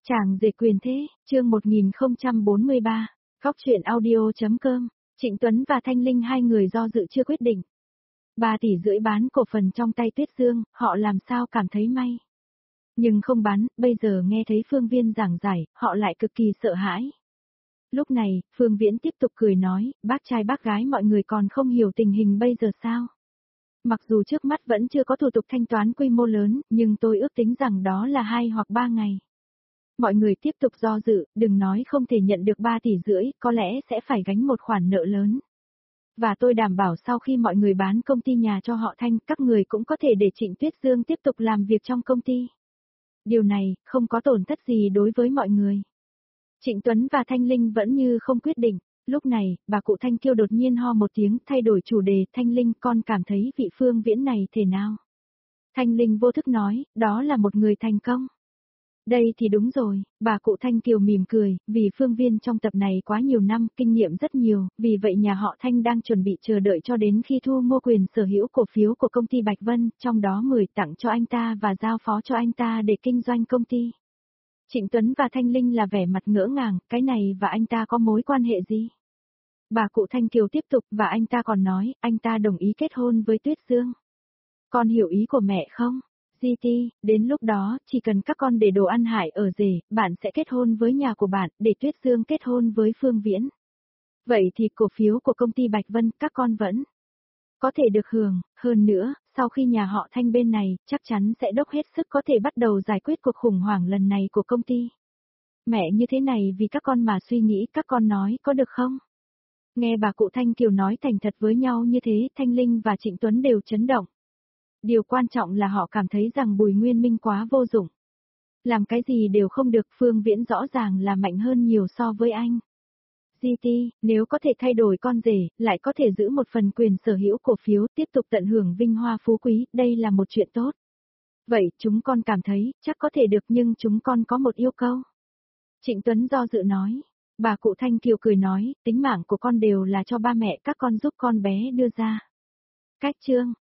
Chàng rể quyền thế, chương 1043, Góc truyện audio.com, Trịnh Tuấn và Thanh Linh hai người do dự chưa quyết định. 3,5 tỷ bán cổ phần trong tay Tuyết Dương, họ làm sao cảm thấy may. Nhưng không bán, bây giờ nghe thấy Phương Viên giảng giải, họ lại cực kỳ sợ hãi. Lúc này, Phương Viễn tiếp tục cười nói, bác trai bác gái mọi người còn không hiểu tình hình bây giờ sao. Mặc dù trước mắt vẫn chưa có thủ tục thanh toán quy mô lớn, nhưng tôi ước tính rằng đó là 2 hoặc 3 ngày. Mọi người tiếp tục do dự, đừng nói không thể nhận được 3,5 tỷ, có lẽ sẽ phải gánh một khoản nợ lớn. Và tôi đảm bảo sau khi mọi người bán công ty nhà cho họ Thanh, các người cũng có thể để Trịnh Tuyết Dương tiếp tục làm việc trong công ty. Điều này, không có tổn thất gì đối với mọi người. Trịnh Tuấn và Thanh Linh vẫn như không quyết định. Lúc này, bà cụ Thanh Kiêu đột nhiên ho một tiếng, thay đổi chủ đề, Thanh Linh con cảm thấy vị Phương Viễn này thế nào? Thanh Linh vô thức nói, đó là một người thành công. Đây thì đúng rồi, bà cụ Thanh Kiều mỉm cười, vì Phương Viên trong tập này quá nhiều năm, kinh nghiệm rất nhiều, vì vậy nhà họ Thanh đang chuẩn bị chờ đợi cho đến khi thu mua quyền sở hữu cổ phiếu của công ty Bạch Vân, trong đó 10 tặng cho anh ta và giao phó cho anh ta để kinh doanh công ty. Trịnh Tuấn và Thanh Linh là vẻ mặt ngỡ ngàng, cái này và anh ta có mối quan hệ gì? Bà cụ Thanh Kiều tiếp tục và anh ta còn nói, anh ta đồng ý kết hôn với Tuyết Dương. Con hiểu ý của mẹ không? GT, đến lúc đó, chỉ cần các con để đồ ăn Hải ở rể, bạn sẽ kết hôn với nhà của bạn, để Tuyết Dương kết hôn với Phương Viễn. Vậy thì cổ phiếu của công ty Bạch Vân, các con vẫn có thể được hưởng, hơn nữa, sau khi nhà họ Thanh bên này, chắc chắn sẽ dốc hết sức có thể bắt đầu giải quyết cuộc khủng hoảng lần này của công ty. Mẹ như thế này vì các con mà suy nghĩ, các con nói có được không? Nghe bà cụ Thanh Kiều nói thành thật với nhau như thế, Thanh Linh và Trịnh Tuấn đều chấn động. Điều quan trọng là họ cảm thấy rằng Bùi Nguyên Minh quá vô dụng. Làm cái gì đều không được, Phương Viễn rõ ràng là mạnh hơn nhiều so với anh. GT, nếu có thể thay đổi con rể, lại có thể giữ một phần quyền sở hữu cổ phiếu, tiếp tục tận hưởng vinh hoa phú quý, đây là một chuyện tốt. Vậy, chúng con cảm thấy, chắc có thể được nhưng chúng con có một yêu cầu. Trịnh Tuấn do dự nói. Bà cụ Thanh Kiều cười nói, tính mạng của con đều là cho ba mẹ các con giúp con bé đưa ra. Cách chương,